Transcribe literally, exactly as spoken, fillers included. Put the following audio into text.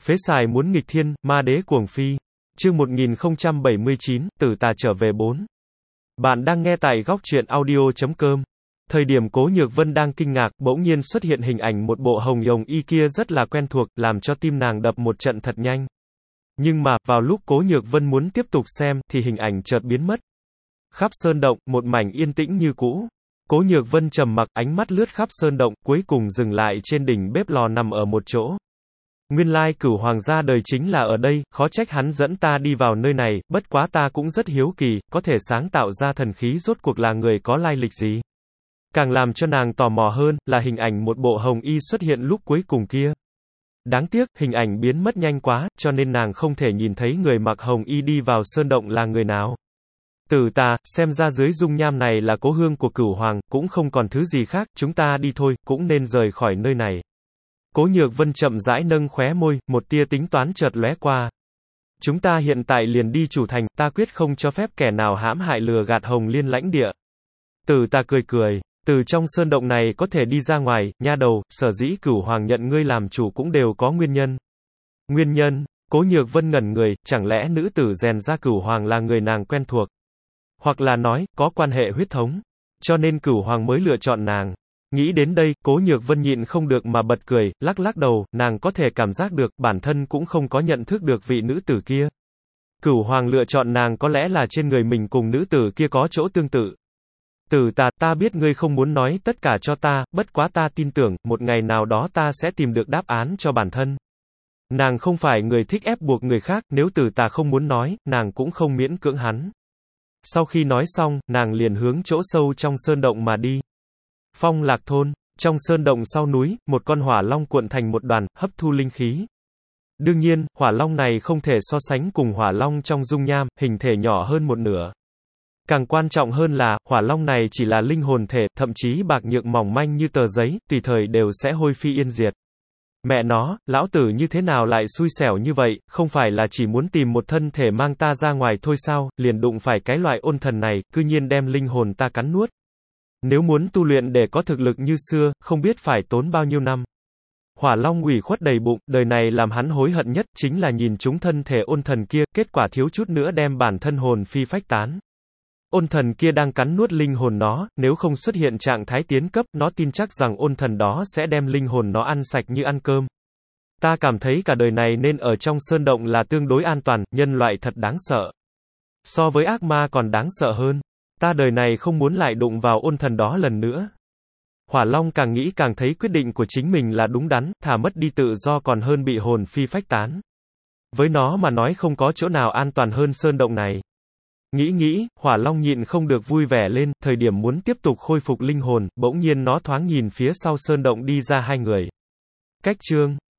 Phế xài muốn nghịch thiên, ma đế cuồng phi. Chương một nghìn không trăm bảy mươi chín, Tử Tà trở về bốn. Bạn đang nghe tại góc truyện audio chấm com. Thời điểm Cố Nhược Vân đang kinh ngạc, bỗng nhiên xuất hiện hình ảnh một bộ hồng yồng y kia rất là quen thuộc, làm cho tim nàng đập một trận thật nhanh. Nhưng mà, vào lúc Cố Nhược Vân muốn tiếp tục xem, thì hình ảnh chợt biến mất. Khắp sơn động, một mảnh yên tĩnh như cũ. Cố Nhược Vân trầm mặc, ánh mắt lướt khắp sơn động, cuối cùng dừng lại trên đỉnh bếp lò nằm ở một chỗ. Nguyên lai Cửu Hoàng ra đời chính là ở đây, khó trách hắn dẫn ta đi vào nơi này, bất quá ta cũng rất hiếu kỳ, có thể sáng tạo ra thần khí rốt cuộc là người có lai lịch gì. Càng làm cho nàng tò mò hơn, là hình ảnh một bộ hồng y xuất hiện lúc cuối cùng kia. Đáng tiếc, hình ảnh biến mất nhanh quá, cho nên nàng không thể nhìn thấy người mặc hồng y đi vào sơn động là người nào. Tử Tà, xem ra dưới dung nham này là cố hương của Cửu Hoàng, cũng không còn thứ gì khác, chúng ta đi thôi, cũng nên rời khỏi nơi này. Cố Nhược Vân chậm rãi nâng khóe môi, một tia tính toán chợt lóe qua. Chúng ta hiện tại liền đi chủ thành, ta quyết không cho phép kẻ nào hãm hại lừa gạt Hồng Liên lãnh địa. Tử Tà cười cười, từ trong sơn động này có thể đi ra ngoài, nha đầu, sở dĩ Cửu Hoàng nhận ngươi làm chủ cũng đều có nguyên nhân. Nguyên nhân? Cố Nhược Vân ngẩn người, chẳng lẽ nữ tử rèn ra Cửu Hoàng là người nàng quen thuộc? Hoặc là nói, có quan hệ huyết thống, cho nên Cửu Hoàng mới lựa chọn nàng. Nghĩ đến đây, Cố Nhược Vân nhịn không được mà bật cười, lắc lắc đầu, nàng có thể cảm giác được, bản thân cũng không có nhận thức được vị nữ tử kia. Cửu Hoàng lựa chọn nàng có lẽ là trên người mình cùng nữ tử kia có chỗ tương tự. Tử Tà, ta biết ngươi không muốn nói tất cả cho ta, bất quá ta tin tưởng, một ngày nào đó ta sẽ tìm được đáp án cho bản thân. Nàng không phải người thích ép buộc người khác, nếu Tử Tà không muốn nói, nàng cũng không miễn cưỡng hắn. Sau khi nói xong, nàng liền hướng chỗ sâu trong sơn động mà đi. Phong Lạc thôn, trong sơn động sau núi, một con hỏa long cuộn thành một đoàn, hấp thu linh khí. Đương nhiên, hỏa long này không thể so sánh cùng hỏa long trong dung nham, hình thể nhỏ hơn một nửa. Càng quan trọng hơn là, hỏa long này chỉ là linh hồn thể, thậm chí bạc nhược mỏng manh như tờ giấy, tùy thời đều sẽ hôi phi yên diệt. Mẹ nó, lão tử như thế nào lại xui xẻo như vậy, không phải là chỉ muốn tìm một thân thể mang ta ra ngoài thôi sao, liền đụng phải cái loại ôn thần này, cư nhiên đem linh hồn ta cắn nuốt. Nếu muốn tu luyện để có thực lực như xưa, không biết phải tốn bao nhiêu năm. Hỏa long ủy khuất đầy bụng, đời này làm hắn hối hận nhất, chính là nhìn chúng thân thể ôn thần kia, kết quả thiếu chút nữa đem bản thân hồn phi phách tán. Ôn thần kia đang cắn nuốt linh hồn nó, nếu không xuất hiện trạng thái tiến cấp, nó tin chắc rằng ôn thần đó sẽ đem linh hồn nó ăn sạch như ăn cơm. Ta cảm thấy cả đời này nên ở trong sơn động là tương đối an toàn, nhân loại thật đáng sợ. So với ác ma còn đáng sợ hơn. Ta đời này không muốn lại đụng vào ôn thần đó lần nữa. Hỏa Long càng nghĩ càng thấy quyết định của chính mình là đúng đắn, thà mất đi tự do còn hơn bị hồn phi phách tán. Với nó mà nói không có chỗ nào an toàn hơn sơn động này. Nghĩ nghĩ, Hỏa Long nhịn không được vui vẻ lên, thời điểm muốn tiếp tục khôi phục linh hồn, bỗng nhiên nó thoáng nhìn phía sau sơn động đi ra hai người. Cách chương